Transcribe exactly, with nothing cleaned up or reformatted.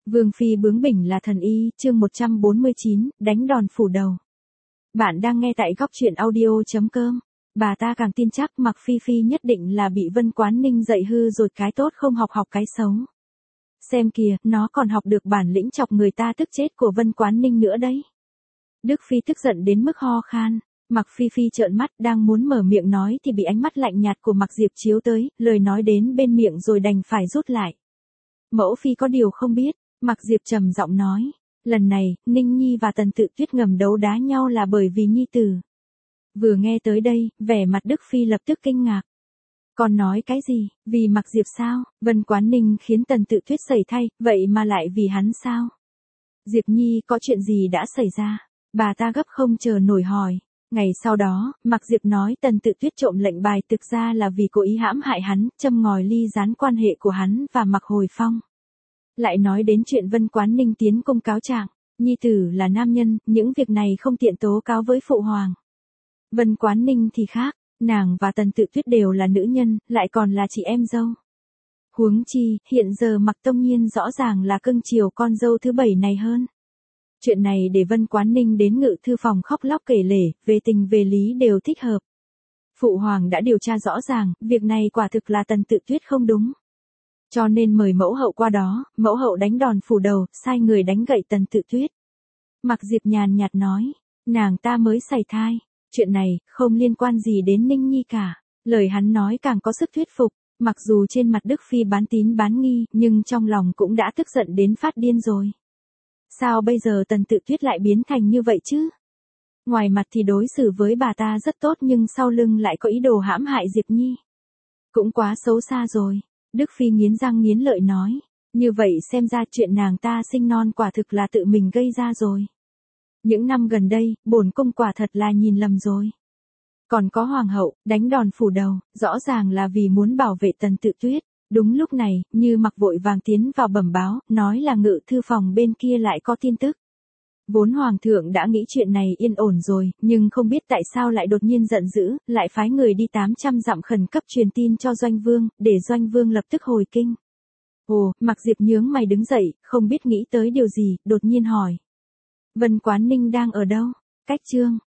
Vương phi bướng bỉnh là thần y, chương một trăm bốn mươi chín, đánh đòn phủ đầu. Bạn đang nghe tại góc truyện audio chấm com. Bà ta càng tin chắc Mặc Phi Phi nhất định là bị Vân Quán Ninh dạy hư rồi, cái tốt không học học cái xấu. Xem kìa, nó còn học được bản lĩnh chọc người ta tức chết của Vân Quán Ninh nữa đấy. Đức Phi tức giận đến mức ho khan. Mặc Phi Phi trợn mắt đang muốn mở miệng nói thì bị ánh mắt lạnh nhạt của Mặc Diệp chiếu tới, lời nói đến bên miệng rồi đành phải rút lại. Mẫu Phi có điều không biết. Mặc Diệp trầm giọng nói, lần này, Ninh Nhi và Tần Tự Tuyết ngầm đấu đá nhau là bởi vì Nhi tử. Vừa nghe tới đây, vẻ mặt Đức Phi lập tức kinh ngạc. Còn nói cái gì, vì Mặc Diệp sao, Vân Quán Ninh khiến Tần Tự Tuyết sẩy thay, vậy mà lại vì hắn sao? Diệp Nhi có chuyện gì đã xảy ra? Bà ta gấp không chờ nổi hỏi. Ngày sau đó, Mặc Diệp nói Tần Tự Tuyết trộm lệnh bài thực ra là vì cố ý hãm hại hắn, châm ngòi ly gián quan hệ của hắn và Mặc Hồi Phong. Lại nói đến chuyện Vân Quán Ninh tiến công cáo trạng, Nhi tử là nam nhân, những việc này không tiện tố cáo với phụ hoàng. Vân Quán Ninh thì khác, nàng và Tần Tự Tuyết đều là nữ nhân, lại còn là chị em dâu. Huống chi, hiện giờ Mặc Tông Nhiên rõ ràng là cưng chiều con dâu thứ bảy này hơn. Chuyện này để Vân Quán Ninh đến ngự thư phòng khóc lóc kể lể, về tình về lý đều thích hợp. Phụ hoàng đã điều tra rõ ràng, việc này quả thực là Tần Tự Tuyết không đúng. Cho nên mời mẫu hậu qua đó, mẫu hậu đánh đòn phủ đầu, sai người đánh gậy Tần Tự Tuyết. Mặc Diệp nhàn nhạt nói, nàng ta mới sảy thai, chuyện này không liên quan gì đến Ninh Nhi cả. Lời hắn nói càng có sức thuyết phục, mặc dù trên mặt Đức Phi bán tín bán nghi, nhưng trong lòng cũng đã tức giận đến phát điên rồi. Sao bây giờ Tần Tự Tuyết lại biến thành như vậy chứ? Ngoài mặt thì đối xử với bà ta rất tốt nhưng sau lưng lại có ý đồ hãm hại Diệp Nhi. Cũng quá xấu xa rồi. Đức Phi nghiến răng nghiến lợi nói, như vậy xem ra chuyện nàng ta sinh non quả thực là tự mình gây ra rồi. Những năm gần đây, bổn cung quả thật là nhìn lầm rồi. Còn có hoàng hậu, đánh đòn phủ đầu, rõ ràng là vì muốn bảo vệ Tần Tự Tuyết. Đúng lúc này, Như Mặc vội vàng tiến vào bẩm báo, nói là ngự thư phòng bên kia lại có tin tức. Vốn hoàng thượng đã nghĩ chuyện này yên ổn rồi, nhưng không biết tại sao lại đột nhiên giận dữ, lại phái người đi tám trăm dặm khẩn cấp truyền tin cho Doanh Vương, để Doanh Vương lập tức hồi kinh. Ồ, Mặc Diệp nhướng mày đứng dậy, không biết nghĩ tới điều gì, đột nhiên hỏi. Vân Quán Ninh đang ở đâu? Cách chương.